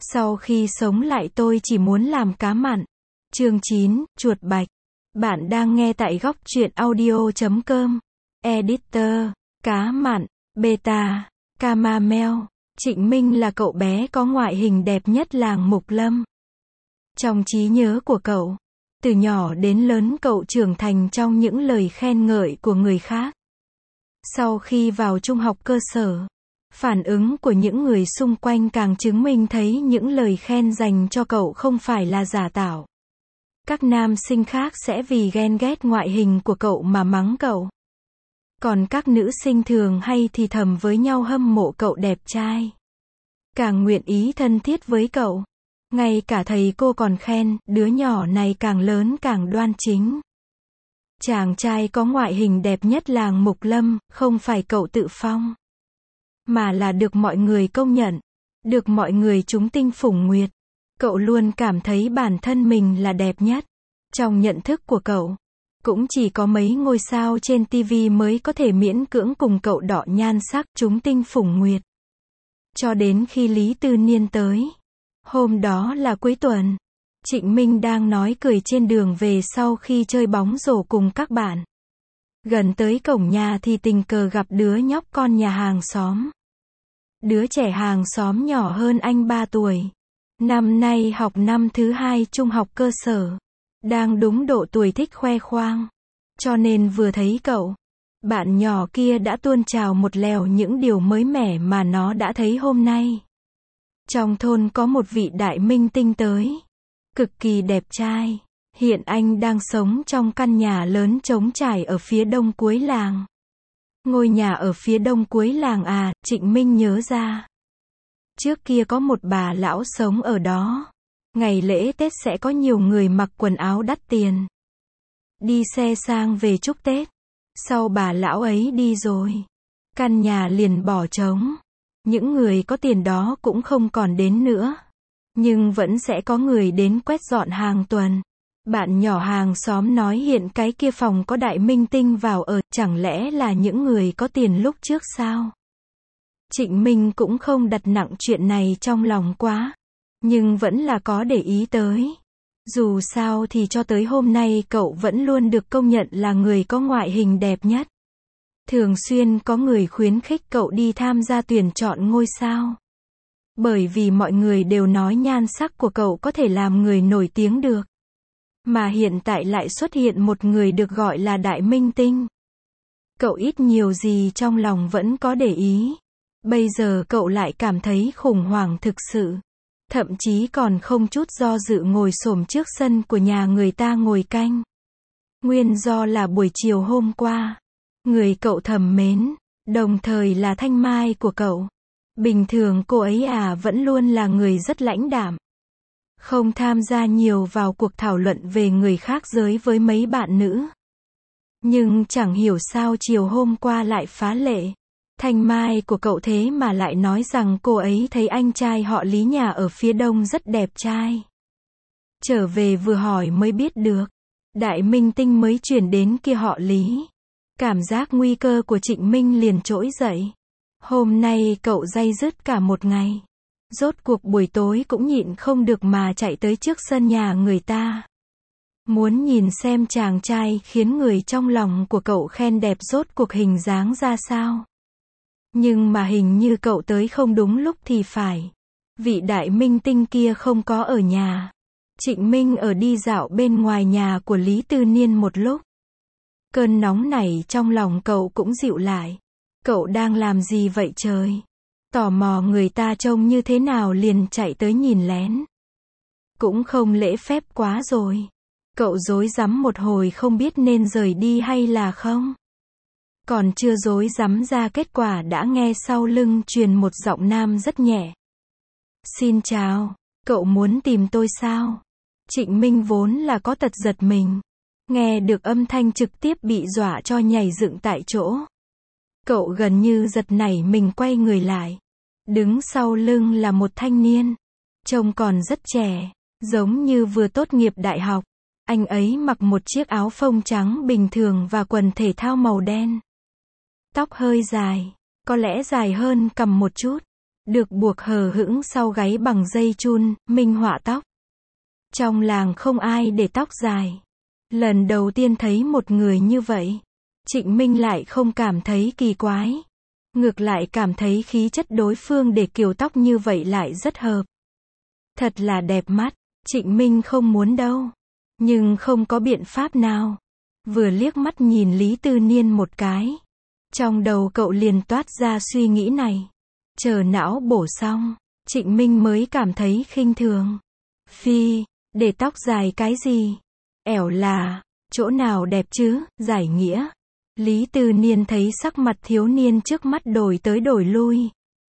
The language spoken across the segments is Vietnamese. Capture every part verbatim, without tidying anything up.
Sau khi sống lại tôi chỉ muốn làm cá mặn. Chương chín, chuột bạch. Bạn đang nghe tại góc truyện audio chấm com. Editor, cá mặn, beta, Camamel. Trịnh Minh là cậu bé có ngoại hình đẹp nhất làng Mục Lâm. Trong trí nhớ của cậu, từ nhỏ đến lớn cậu trưởng thành trong những lời khen ngợi của người khác. Sau khi vào trung học cơ sở, phản ứng của những người xung quanh càng chứng minh thấy những lời khen dành cho cậu không phải là giả tạo. Các nam sinh khác sẽ vì ghen ghét ngoại hình của cậu mà mắng cậu. Còn các nữ sinh thường hay thì thầm với nhau hâm mộ cậu đẹp trai. Càng nguyện ý thân thiết với cậu. Ngay cả thầy cô còn khen, đứa nhỏ này càng lớn càng đoan chính. Chàng trai có ngoại hình đẹp nhất làng Mục Lâm, không phải cậu tự phong, mà là được mọi người công nhận, được mọi người chúng tinh phủng nguyệt. Cậu luôn cảm thấy bản thân mình là đẹp nhất. Trong nhận thức của cậu, cũng chỉ có mấy ngôi sao trên ti vi mới có thể miễn cưỡng cùng cậu đọ nhan sắc chúng tinh phủng nguyệt. Cho đến khi Lý Tư Niên tới. Hôm đó là cuối tuần. Trịnh Minh đang nói cười trên đường về sau khi chơi bóng rổ cùng các bạn. Gần tới cổng nhà thì tình cờ gặp đứa nhóc con nhà hàng xóm. Đứa trẻ hàng xóm nhỏ hơn anh ba tuổi. Năm nay học năm thứ hai trung học cơ sở. Đang đúng độ tuổi thích khoe khoang. Cho nên vừa thấy cậu, bạn nhỏ kia đã tuôn trào một lèo những điều mới mẻ mà nó đã thấy hôm nay. Trong thôn có một vị đại minh tinh tới. Cực kỳ đẹp trai. Hiện anh đang sống trong căn nhà lớn trống trải ở phía đông cuối làng. Ngôi nhà ở phía đông cuối làng à, Trịnh Minh nhớ ra. Trước kia có một bà lão sống ở đó. Ngày lễ Tết sẽ có nhiều người mặc quần áo đắt tiền. Đi xe sang về chúc Tết. Sau bà lão ấy đi rồi, căn nhà liền bỏ trống. Những người có tiền đó cũng không còn đến nữa. Nhưng vẫn sẽ có người đến quét dọn hàng tuần. Bạn nhỏ hàng xóm nói hiện cái kia phòng có đại minh tinh vào ở, chẳng lẽ là những người có tiền lúc trước sao? Trịnh Minh cũng không đặt nặng chuyện này trong lòng quá. Nhưng vẫn là có để ý tới. Dù sao thì cho tới hôm nay cậu vẫn luôn được công nhận là người có ngoại hình đẹp nhất. Thường xuyên có người khuyến khích cậu đi tham gia tuyển chọn ngôi sao. Bởi vì mọi người đều nói nhan sắc của cậu có thể làm người nổi tiếng được. Mà hiện tại lại xuất hiện một người được gọi là đại minh tinh. Cậu ít nhiều gì trong lòng vẫn có để ý. Bây giờ cậu lại cảm thấy khủng hoảng thực sự. Thậm chí còn không chút do dự ngồi xổm trước sân của nhà người ta ngồi canh. Nguyên do là buổi chiều hôm qua, người cậu thầm mến, đồng thời là thanh mai của cậu. Bình thường cô ấy à vẫn luôn là người rất lãnh đạm. Không tham gia nhiều vào cuộc thảo luận về người khác giới với mấy bạn nữ. Nhưng chẳng hiểu sao chiều hôm qua lại phá lệ. Thanh mai của cậu thế mà lại nói rằng cô ấy thấy anh trai họ Lý nhà ở phía đông rất đẹp trai. Trở về vừa hỏi mới biết được. Đại minh tinh mới chuyển đến kia họ Lý. Cảm giác nguy cơ của Trịnh Minh liền trỗi dậy. Hôm nay cậu day dứt cả một ngày. Rốt cuộc buổi tối cũng nhịn không được mà chạy tới trước sân nhà người ta. Muốn nhìn xem chàng trai khiến người trong lòng của cậu khen đẹp rốt cuộc hình dáng ra sao. Nhưng mà hình như cậu tới không đúng lúc thì phải. Vị đại minh tinh kia không có ở nhà. Trịnh Minh ở đi dạo bên ngoài nhà của Lý Tư Niên một lúc. Cơn nóng này trong lòng cậu cũng dịu lại. Cậu đang làm gì vậy trời? Tò mò người ta trông như thế nào liền chạy tới nhìn lén. Cũng không lễ phép quá rồi. Cậu rối rắm một hồi không biết nên rời đi hay là không. Còn chưa rối rắm ra kết quả đã nghe sau lưng truyền một giọng nam rất nhẹ. Xin chào, cậu muốn tìm tôi sao? Trịnh Minh vốn là có tật giật mình. Nghe được âm thanh trực tiếp bị dọa cho nhảy dựng tại chỗ. Cậu gần như giật nảy mình quay người lại. Đứng sau lưng là một thanh niên. Trông còn rất trẻ, giống như vừa tốt nghiệp đại học. Anh ấy mặc một chiếc áo phông trắng bình thường và quần thể thao màu đen. Tóc hơi dài, có lẽ dài hơn cằm một chút. được buộc hờ hững sau gáy bằng dây chun, minh họa tóc. Trong làng không ai để tóc dài. Lần đầu tiên thấy một người như vậy, Trịnh Minh lại không cảm thấy kỳ quái. Ngược lại cảm thấy khí chất đối phương để kiểu tóc như vậy lại rất hợp. Thật là đẹp mắt, Trịnh Minh không muốn đâu. Nhưng không có biện pháp nào. Vừa liếc mắt nhìn Lý Tư Niên một cái. Trong đầu cậu liền toát ra suy nghĩ này. Chờ não bổ xong, Trịnh Minh mới cảm thấy khinh thường. Phi, để tóc dài cái gì? Ẻo là, chỗ nào đẹp chứ, giải nghĩa. Lý Tư Niên thấy sắc mặt thiếu niên trước mắt đổi tới đổi lui.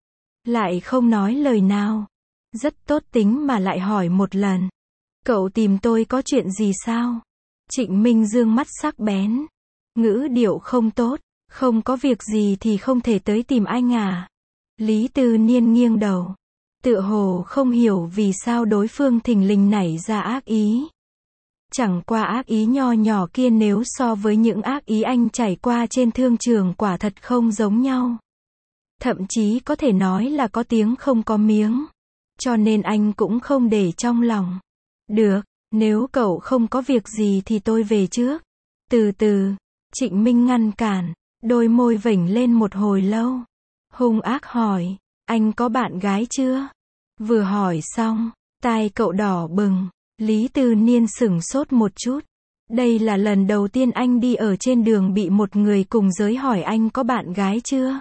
Lại không nói lời nào. Rất tốt tính mà lại hỏi một lần. Cậu tìm tôi có chuyện gì sao? Trịnh Minh dương mắt sắc bén. Ngữ điệu không tốt, không có việc gì thì không thể tới tìm anh à? Lý Tư Niên nghiêng đầu. Tựa hồ không hiểu vì sao đối phương thình lình nảy ra ác ý. Chẳng qua ác ý nho nhỏ kia nếu so với những ác ý anh trải qua trên thương trường quả thật không giống nhau. Thậm chí có thể nói là có tiếng không có miếng. Cho nên anh cũng không để trong lòng. Được, nếu cậu không có việc gì thì tôi về trước. Từ từ, Trịnh Minh ngăn cản, đôi môi vểnh lên một hồi lâu. Hung ác hỏi, anh có bạn gái chưa? Vừa hỏi xong, tai cậu đỏ bừng. Lý Tư Niên sửng sốt một chút. Đây là lần đầu tiên anh đi ở trên đường bị một người cùng giới hỏi anh có bạn gái chưa?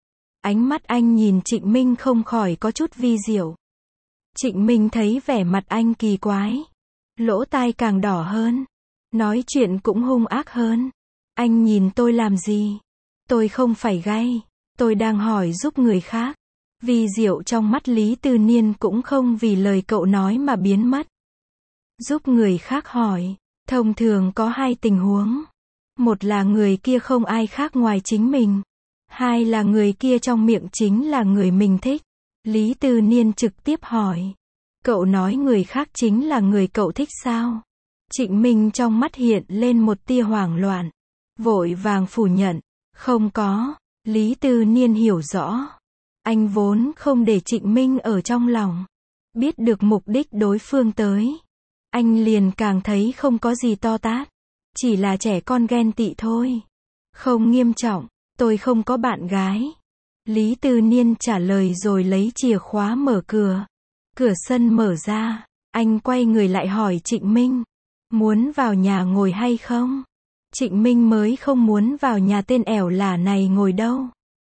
Ánh mắt anh nhìn Trịnh Minh không khỏi có chút vi diệu. Trịnh Minh thấy vẻ mặt anh kỳ quái. Lỗ tai càng đỏ hơn. Nói chuyện cũng hung ác hơn. Anh nhìn tôi làm gì? Tôi không phải gay. Tôi đang hỏi giúp người khác. Vi diệu trong mắt Lý Tư Niên cũng không vì lời cậu nói mà biến mất. Giúp người khác hỏi. Thông thường có hai tình huống. Một là người kia không ai khác ngoài chính mình. Hai là người kia trong miệng chính là người mình thích. Lý Tư Niên trực tiếp hỏi. Cậu nói người khác chính là người cậu thích sao? Trịnh Minh trong mắt hiện lên một tia hoảng loạn. Vội vàng phủ nhận. Không có. Lý Tư Niên hiểu rõ. Anh vốn không để Trịnh Minh ở trong lòng. Biết được mục đích đối phương tới. Anh liền càng thấy không có gì to tát. Chỉ là trẻ con ghen tị thôi. Không nghiêm trọng. Tôi không có bạn gái. Lý Tư Niên trả lời rồi lấy chìa khóa mở cửa. Cửa sân mở ra. Anh quay người lại hỏi Trịnh Minh. Muốn vào nhà ngồi hay không? Trịnh Minh mới không muốn vào nhà tên ẻo lả này ngồi đâu.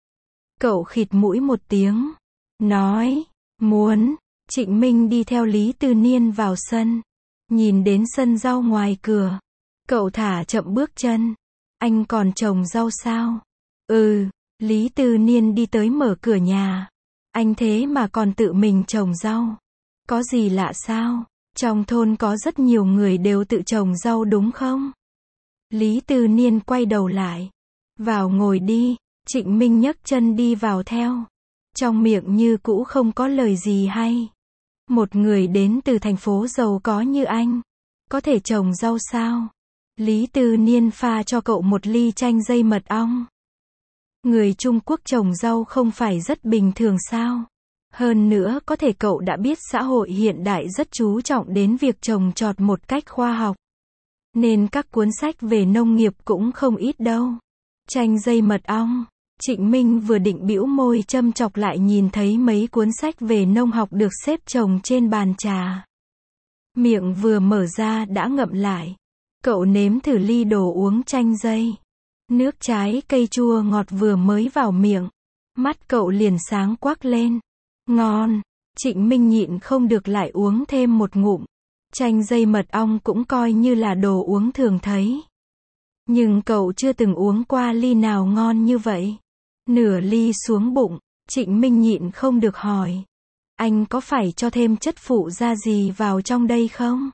Cậu khịt mũi một tiếng. Nói. Muốn. Trịnh Minh đi theo Lý Tư Niên vào sân. Nhìn đến sân rau ngoài cửa. Cậu thả chậm bước chân. Anh còn trồng rau sao? Ừ. Lý Tư Niên đi tới mở cửa nhà. Anh thế mà còn tự mình trồng rau. Có gì lạ sao? Trong thôn có rất nhiều người đều tự trồng rau đúng không? Lý Tư Niên quay đầu lại. Vào ngồi đi. Trịnh Minh nhấc chân đi vào theo. Trong miệng như cũ không có lời gì hay. Một người đến từ thành phố giàu có như anh. Có thể trồng rau sao? Lý Tư Niên pha cho cậu một ly chanh dây mật ong. Người Trung Quốc trồng rau không phải rất bình thường sao? Hơn nữa có thể cậu đã biết xã hội hiện đại rất chú trọng đến việc trồng trọt một cách khoa học. Nên các cuốn sách về nông nghiệp cũng không ít đâu. Chanh dây mật ong. Trịnh Minh vừa định bĩu môi châm chọc lại nhìn thấy mấy cuốn sách về nông học được xếp chồng trên bàn trà. Miệng vừa mở ra đã ngậm lại. Cậu nếm thử ly đồ uống chanh dây. Nước trái cây chua ngọt vừa mới vào miệng. Mắt cậu liền sáng quắc lên. Ngon. Trịnh Minh nhịn không được lại uống thêm một ngụm. Chanh dây mật ong cũng coi như là đồ uống thường thấy. Nhưng cậu chưa từng uống qua ly nào ngon như vậy. Nửa ly xuống bụng, Trịnh Minh nhịn không được hỏi. Anh có phải cho thêm chất phụ gia gì vào trong đây không?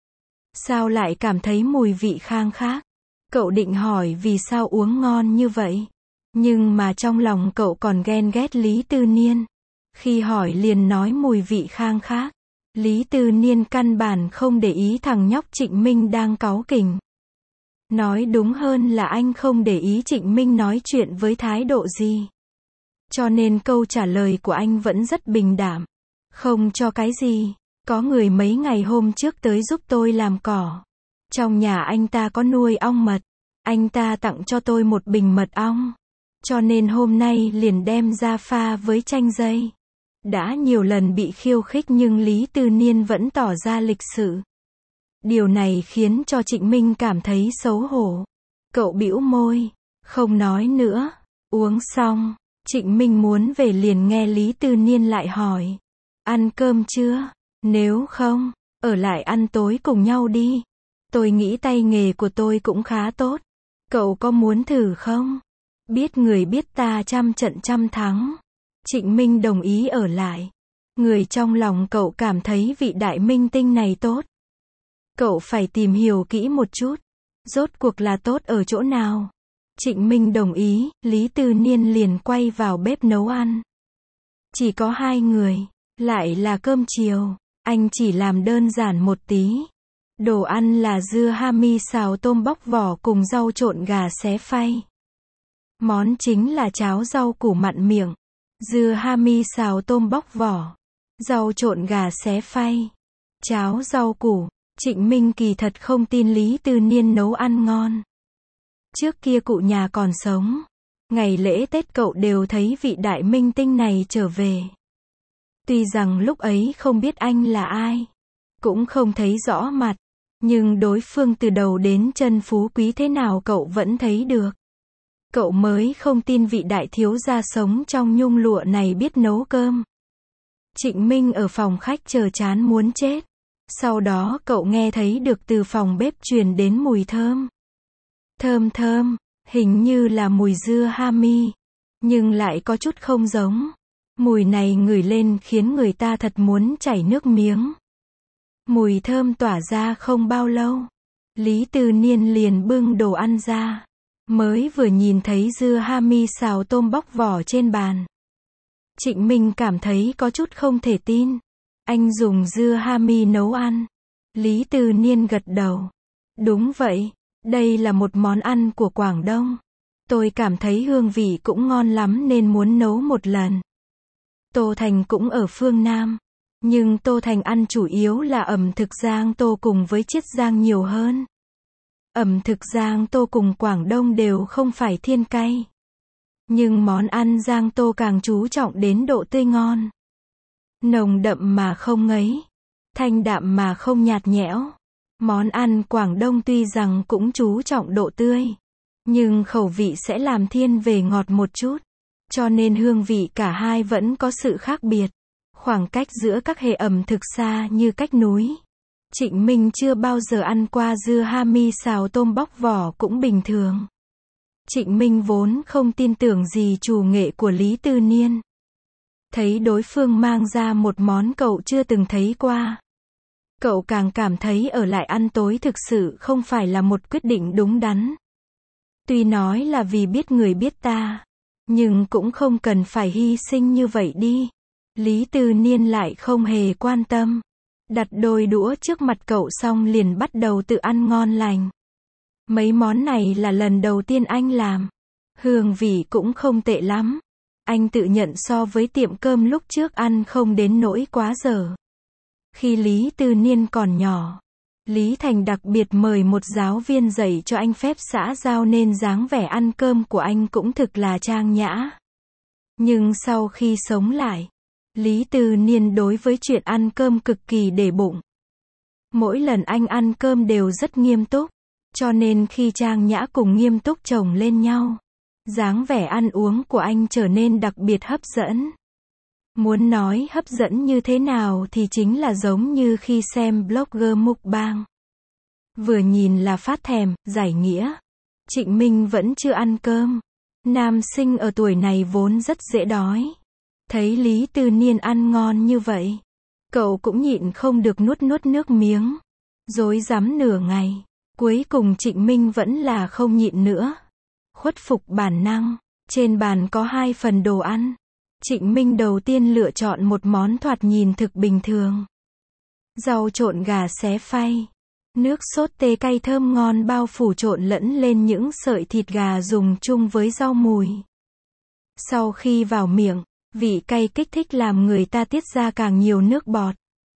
Sao lại cảm thấy mùi vị khang khác? Cậu định hỏi vì sao uống ngon như vậy. Nhưng mà trong lòng cậu còn ghen ghét Lý Tư Niên. Khi hỏi liền nói mùi vị khang khác. Lý Tư Niên căn bản không để ý thằng nhóc Trịnh Minh đang cáu kỉnh. Nói đúng hơn là anh không để ý Trịnh Minh nói chuyện với thái độ gì. Cho nên câu trả lời của anh vẫn rất bình đạm. Không cho cái gì. Có người mấy ngày hôm trước tới giúp tôi làm cỏ. Trong nhà anh ta có nuôi ong mật. Anh ta tặng cho tôi một bình mật ong. Cho nên hôm nay liền đem ra pha với chanh dây. Đã nhiều lần bị khiêu khích nhưng Lý Tư Niên vẫn tỏ ra lịch sự. Điều này khiến cho Trịnh Minh cảm thấy xấu hổ. Cậu bĩu môi, không nói nữa. Uống xong, Trịnh Minh muốn về liền nghe Lý Tư Niên lại hỏi. Ăn cơm chưa? Nếu không, ở lại ăn tối cùng nhau đi. Tôi nghĩ tay nghề của tôi cũng khá tốt. Cậu có muốn thử không? Biết người biết ta trăm trận trăm thắng. Trịnh Minh đồng ý ở lại. Người trong lòng cậu cảm thấy vị đại minh tinh này tốt. Cậu phải tìm hiểu kỹ một chút. Rốt cuộc là tốt ở chỗ nào? Trịnh Minh đồng ý, Lý Tư Niên liền quay vào bếp nấu ăn. Chỉ có hai người, lại là cơm chiều. Anh chỉ làm đơn giản một tí. Đồ ăn là dưa hami xào tôm bóc vỏ cùng rau trộn gà xé phay. Món chính là cháo rau củ mặn miệng. Dưa hami xào tôm bóc vỏ. Rau trộn gà xé phay. Cháo rau củ. Trịnh Minh kỳ thật không tin Lý Tư Niên nấu ăn ngon. Trước kia cụ nhà còn sống. Ngày lễ Tết cậu đều thấy vị đại minh tinh này trở về. Tuy rằng lúc ấy không biết anh là ai. Cũng không thấy rõ mặt. Nhưng đối phương từ đầu đến chân phú quý thế nào cậu vẫn thấy được. Cậu mới không tin vị đại thiếu gia sống trong nhung lụa này biết nấu cơm. Trịnh Minh ở phòng khách chờ chán muốn chết. Sau đó cậu nghe thấy được từ phòng bếp truyền đến mùi thơm. Thơm thơm, hình như là mùi dưa hami. Nhưng lại có chút không giống. Mùi này ngửi lên khiến người ta thật muốn chảy nước miếng. Mùi thơm tỏa ra không bao lâu. Lý Tư Niên liền bưng đồ ăn ra. Mới vừa nhìn thấy dưa hami xào tôm bóc vỏ trên bàn. Trịnh Minh cảm thấy có chút không thể tin. Anh dùng dưa hami nấu ăn. Lý Tư Niên gật đầu. Đúng vậy, đây là một món ăn của Quảng Đông. Tôi cảm thấy hương vị cũng ngon lắm nên muốn nấu một lần. Tô Thành cũng ở phương Nam. Nhưng Tô Thành ăn chủ yếu là ẩm thực Giang Tô cùng với Chiết Giang nhiều hơn. Ẩm thực Giang Tô cùng Quảng Đông đều không phải thiên cay. Nhưng món ăn Giang Tô càng chú trọng đến độ tươi ngon. Nồng đậm mà không ngấy. Thanh đạm mà không nhạt nhẽo. Món ăn Quảng Đông tuy rằng cũng chú trọng độ tươi. Nhưng khẩu vị sẽ làm thiên về ngọt một chút. Cho nên hương vị cả hai vẫn có sự khác biệt. Khoảng cách giữa các hệ ẩm thực xa như cách núi. Trịnh Minh chưa bao giờ ăn qua dưa hami xào tôm bóc vỏ cũng bình thường. Trịnh Minh vốn không tin tưởng gì chủ nghệ của Lý Tư Niên. Thấy đối phương mang ra một món cậu chưa từng thấy qua. Cậu càng cảm thấy ở lại ăn tối thực sự không phải là một quyết định đúng đắn. Tuy nói là vì biết người biết ta. Nhưng cũng không cần phải hy sinh như vậy đi. Lý Tư Niên lại không hề quan tâm. Đặt đôi đũa trước mặt cậu xong liền bắt đầu tự ăn ngon lành. Mấy món này là lần đầu tiên anh làm. Hương vị cũng không tệ lắm. Anh tự nhận so với tiệm cơm lúc trước ăn không đến nỗi quá dở. Khi Lý Tư Niên còn nhỏ, Lý Thành đặc biệt mời một giáo viên dạy cho anh phép xã giao nên dáng vẻ ăn cơm của anh cũng thực là trang nhã. Nhưng sau khi sống lại, Lý Tư Niên đối với chuyện ăn cơm cực kỳ để bụng. Mỗi lần anh ăn cơm đều rất nghiêm túc, cho nên khi trang nhã cùng nghiêm túc chồng lên nhau, dáng vẻ ăn uống của anh trở nên đặc biệt hấp dẫn. Muốn nói hấp dẫn như thế nào thì chính là giống như khi xem blogger mukbang. Vừa nhìn là phát thèm, giải nghĩa. Trịnh Minh vẫn chưa ăn cơm. Nam sinh ở tuổi này vốn rất dễ đói. Thấy Lý Tư Niên ăn ngon như vậy, cậu cũng nhịn không được nuốt nuốt nước miếng. Rối rắm nửa ngày, cuối cùng Trịnh Minh vẫn là không nhịn nữa. Khuất phục bản năng, trên bàn có hai phần đồ ăn. Trịnh Minh đầu tiên lựa chọn một món thoạt nhìn thực bình thường. Rau trộn gà xé phay. Nước sốt tê cay thơm ngon bao phủ trộn lẫn lên những sợi thịt gà dùng chung với rau mùi. Sau khi vào miệng, vị cay kích thích làm người ta tiết ra càng nhiều nước bọt.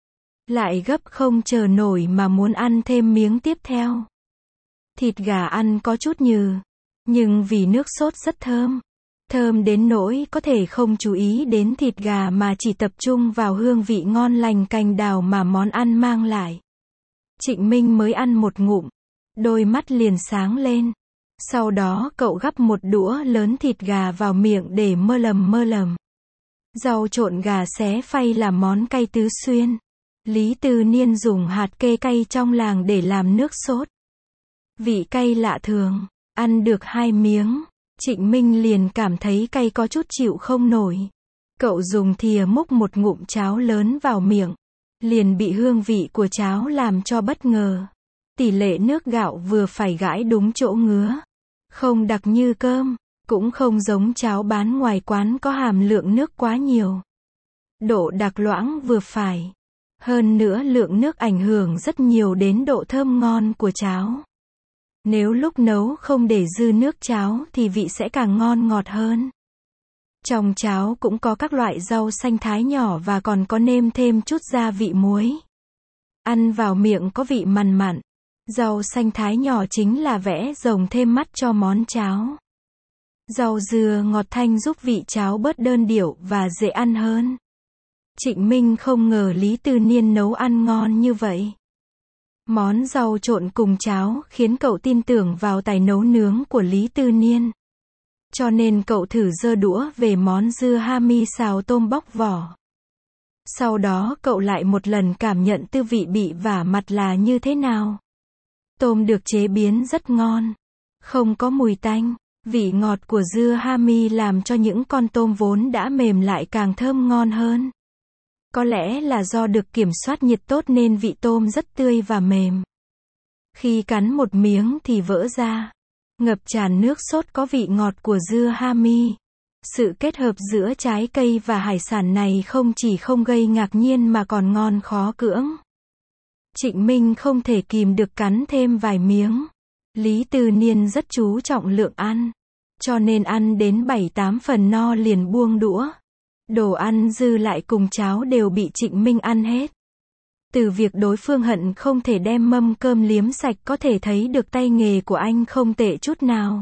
Lại gấp không chờ nổi mà muốn ăn thêm miếng tiếp theo. Thịt gà ăn có chút nhừ, nhưng vì nước sốt rất thơm. Thơm đến nỗi có thể không chú ý đến thịt gà mà chỉ tập trung vào hương vị ngon lành cành đào mà món ăn mang lại. Trịnh Minh mới ăn một ngụm, đôi mắt liền sáng lên. Sau đó cậu gắp một đũa lớn thịt gà vào miệng để mơ lầm mơ lầm. Rau trộn gà xé phay là món cay tứ xuyên. Lý Tư Niên dùng hạt kê cay trong làng để làm nước sốt. Vị cay lạ thường, ăn được hai miếng, Trịnh Minh liền cảm thấy cay có chút chịu không nổi. Cậu dùng thìa múc một ngụm cháo lớn vào miệng, liền bị hương vị của cháo làm cho bất ngờ. Tỷ lệ nước gạo vừa phải gãi đúng chỗ ngứa. Không đặc như cơm, cũng không giống cháo bán ngoài quán có hàm lượng nước quá nhiều. Độ đặc loãng vừa phải. Hơn nữa lượng nước ảnh hưởng rất nhiều đến độ thơm ngon của cháo. Nếu lúc nấu không để dư nước cháo thì vị sẽ càng ngon ngọt hơn. Trong cháo cũng có các loại rau xanh thái nhỏ và còn có nêm thêm chút gia vị muối. Ăn vào miệng có vị mặn mặn. Rau xanh thái nhỏ chính là vẽ rồng thêm mắt cho món cháo. Rau dừa ngọt thanh giúp vị cháo bớt đơn điệu và dễ ăn hơn. Trịnh Minh không ngờ Lý Tư Niên nấu ăn ngon như vậy. Món rau trộn cùng cháo khiến cậu tin tưởng vào tài nấu nướng của Lý Tư Niên. Cho nên cậu thử giơ đũa về món dưa hami xào tôm bóc vỏ. Sau đó cậu lại một lần cảm nhận tư vị bị vả mặt là như thế nào. Tôm được chế biến rất ngon, không có mùi tanh, vị ngọt của dưa hami làm cho những con tôm vốn đã mềm lại càng thơm ngon hơn. Có lẽ là do được kiểm soát nhiệt tốt nên vị tôm rất tươi và mềm. Khi cắn một miếng thì vỡ ra, ngập tràn nước sốt có vị ngọt của dưa hami. Sự kết hợp giữa trái cây và hải sản này không chỉ không gây ngạc nhiên mà còn ngon khó cưỡng. Trịnh Minh không thể kìm được cắn thêm vài miếng. Lý Tư Niên rất chú trọng lượng ăn, cho nên ăn đến bảy tám phần no liền buông đũa. Đồ ăn dư lại cùng cháo đều bị Trịnh Minh ăn hết. Từ việc đối phương hận không thể đem mâm cơm liếm sạch có thể thấy được tay nghề của anh không tệ chút nào.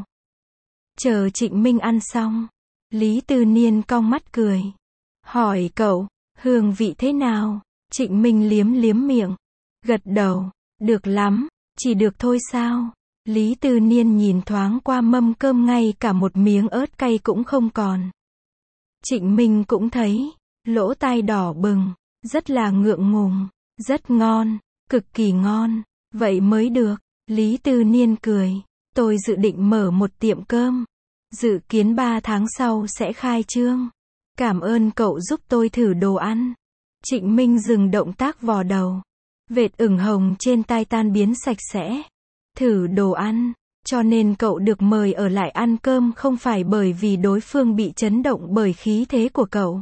Chờ Trịnh Minh ăn xong, Lý Tư Niên cong mắt cười. Hỏi cậu, hương vị thế nào? Trịnh Minh liếm liếm miệng, gật đầu, được lắm, chỉ được thôi sao? Lý Tư Niên nhìn thoáng qua mâm cơm ngay cả một miếng ớt cay cũng không còn. Trịnh Minh cũng thấy, lỗ tai đỏ bừng, rất là ngượng ngùng, rất ngon, cực kỳ ngon, vậy mới được. Lý Tư Niên cười, tôi dự định mở một tiệm cơm, dự kiến ba tháng sau sẽ khai trương. Cảm ơn cậu giúp tôi thử đồ ăn. Trịnh Minh dừng động tác vò đầu, vệt ửng hồng trên tai tan biến sạch sẽ. Thử đồ ăn, cho nên cậu được mời ở lại ăn cơm không phải bởi vì đối phương bị chấn động bởi khí thế của cậu,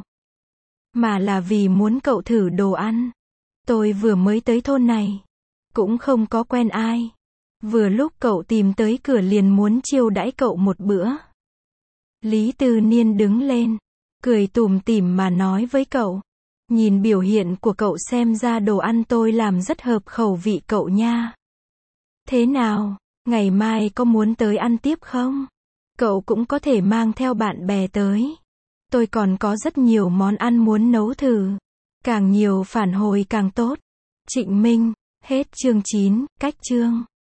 mà là vì muốn cậu thử đồ ăn. Tôi vừa mới tới thôn này, cũng không có quen ai. Vừa lúc cậu tìm tới cửa liền muốn chiêu đãi cậu một bữa. Lý Tư Niên đứng lên, cười tủm tỉm mà nói với cậu. Nhìn biểu hiện của cậu xem ra đồ ăn tôi làm rất hợp khẩu vị cậu nha. Thế nào, ngày mai có muốn tới ăn tiếp không? Cậu cũng có thể mang theo bạn bè tới. Tôi còn có rất nhiều món ăn muốn nấu thử. Càng nhiều phản hồi càng tốt. Trịnh Minh, hết chương chín, cách chương.